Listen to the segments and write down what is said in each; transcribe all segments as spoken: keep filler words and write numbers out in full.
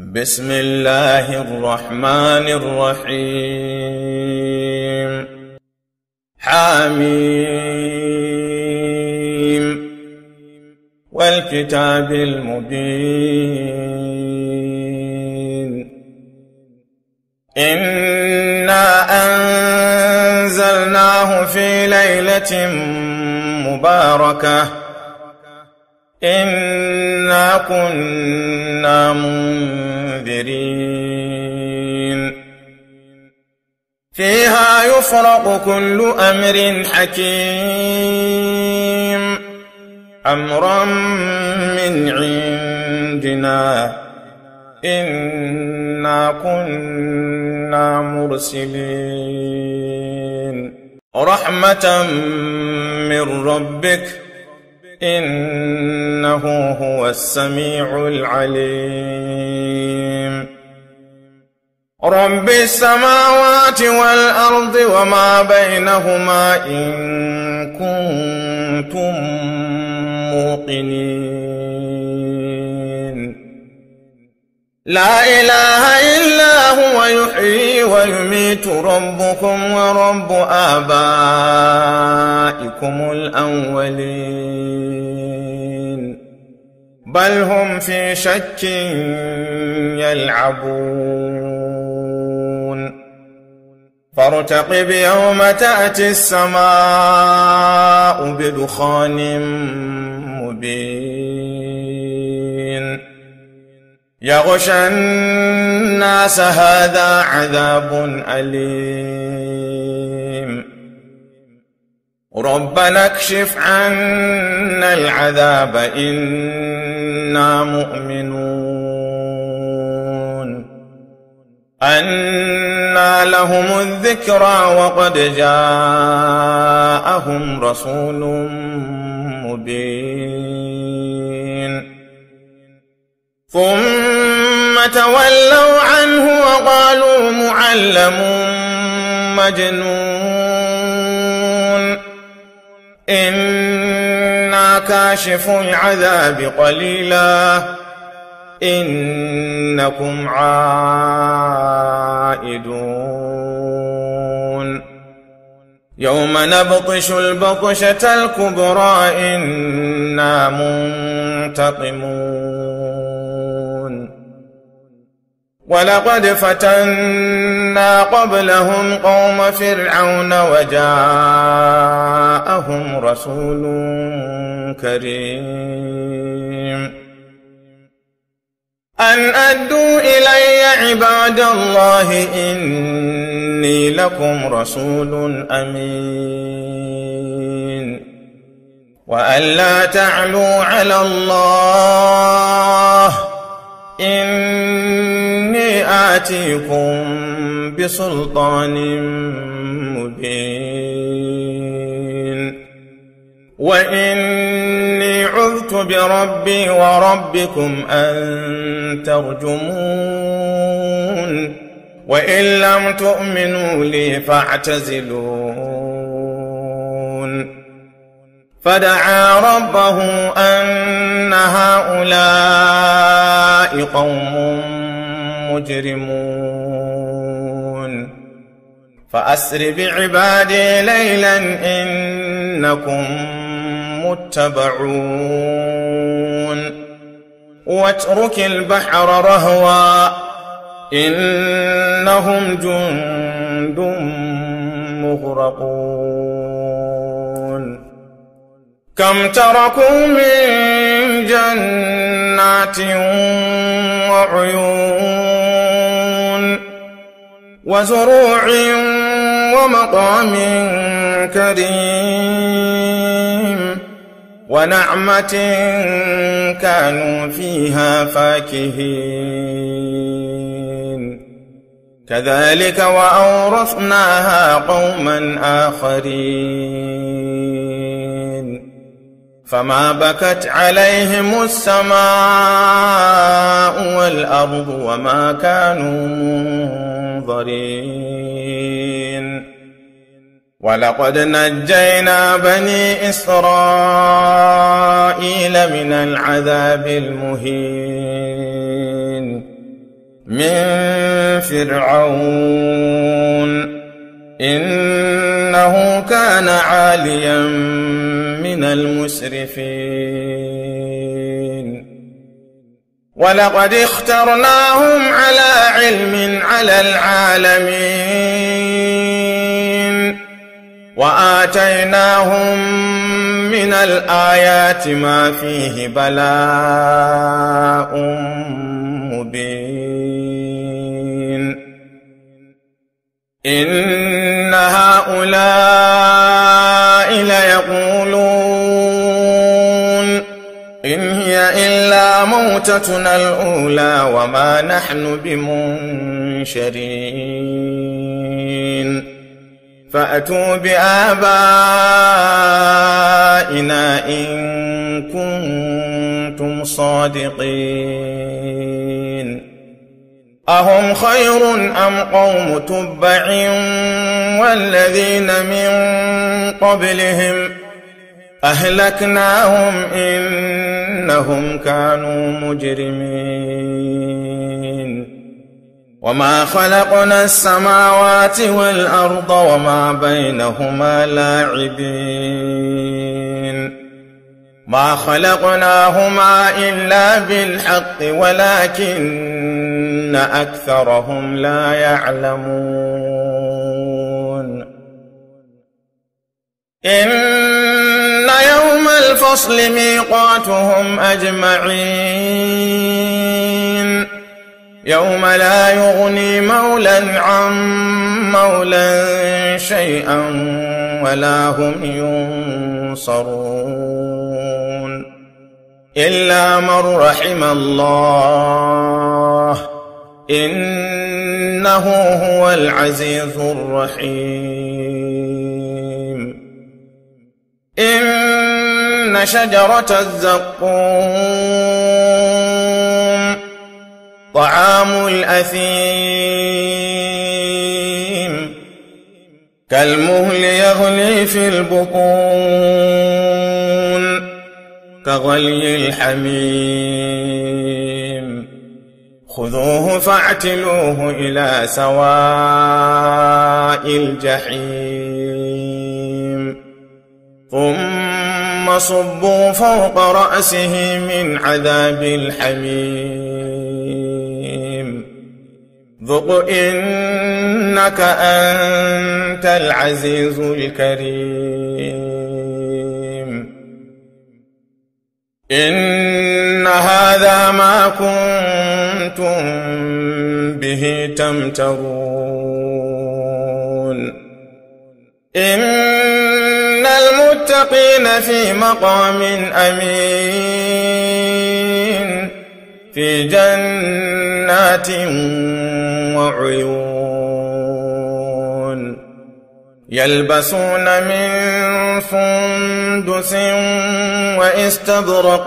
بسم الله الرحمن الرحيم. حميم والكتاب المبين. إنا أنزلناه في ليلة مباركة إنا كنا منذرين فيها يفرق كل أمر حكيم أمرا من عندنا إنا كنا مرسلين رحمة من ربك إنه هو السميع العليم. رب السماوات والأرض وما بينهما إن كنتم موقنين. لا إله إلا هو يحيي ويميت ربكم ورب آبائكم الأولين بل هم في شك يلعبون. فارتقب يوم تأتي السماء بدخان مبين يغشى الناس هذا عذاب أليم. ربنا اكشف عنا العذاب إنا مؤمنون. أنى لهم الذكرى وقد جاءهم رسول مبين ثم تولوا عنه وقالوا معلم مجنون إنا كاشف العذاب قليلا إنكم عائدون. يوم نبطش البطشة الكبرى إنا منتقمون. ولقد فتنا قبلهم قوم فرعون وجاءهم رسول كريم أن أدوا إلي عباد الله إني لكم رسول أمين وأن لا تعلوا على الله إني آتيكم بسلطان مبين وإني عذت بربي وربكم أن ترجمون وإن لم تؤمنوا لي فاعتزلون. فدعا ربه أن هؤلاء قوم مجرمون فأسر بعبادي ليلا إنكم متبعون. واترك البحر رهوا إنهم جند مغرقون. كم تركوا من جنات وعيون وزروع ومقام كريم ونعمة كانوا فيها فاكهين كذلك وأورثناها قوما آخرين فما بكت عليهم السماء والأرض وما كانوا منظرين. ولقد نجينا بني إسرائيل من العذاب المهين من فرعون إنه كان عاليا من المسرفين ولقد اخترناهم على علم على العالمين وآتيناهم من الآيات ما فيه بلاء مبين إن هؤلاء ليقولون إن هي إلا موتتنا الأولى وما نحن بمنشرين فأتوا بآبائنا إن كنتم صادقين أهم خير أم قوم تبع والذين من قبلهم أهلكناهم إنهم كانوا مجرمين وما خلقنا السماوات والأرض وما بينهما لاعبين ما خلقناهما إلا بالحق ولكن أكثرهم لا يعلمون إن يوم الفصل ميقاتهم أجمعين يوم لا يغني مولى عن مولى شيئا ولا هم ينصرون إلا من رحم الله إنه هو العزيز الرحيم إن شجرة الزقوم طعام الأثيم كالمهل يغلي في البطون كغلي الحميم خذوه فاعتلوه إلى سواء الجحيم ثم صبوا فوق رأسه من عذاب الحميم ذق إنك أنت العزيز الكريم إن هذا ما كنتم به تمترون إن المتقين في مقام أمين في جنات وعيون يلبسون من سندس واستبرق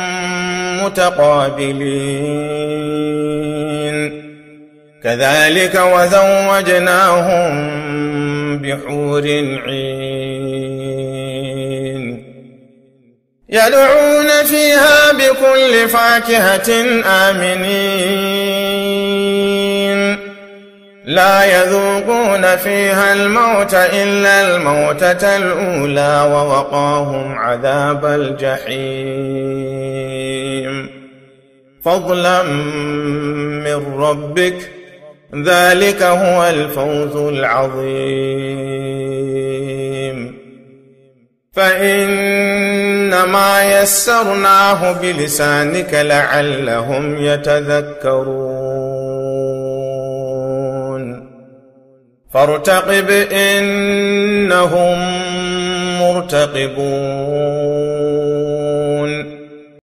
متقابلين كذلك وزوجناهم بحور عين يدعون فيها بكل فاكهة آمنين لا يذوقون فيها الموت إلا الموتة الأولى ووقاهم عذاب الجحيم فضلا من ربك ذلك هو الفوز العظيم فإنما يسرناه بلسانك لعلهم يتذكرون فارتقب إنهم مرتقبون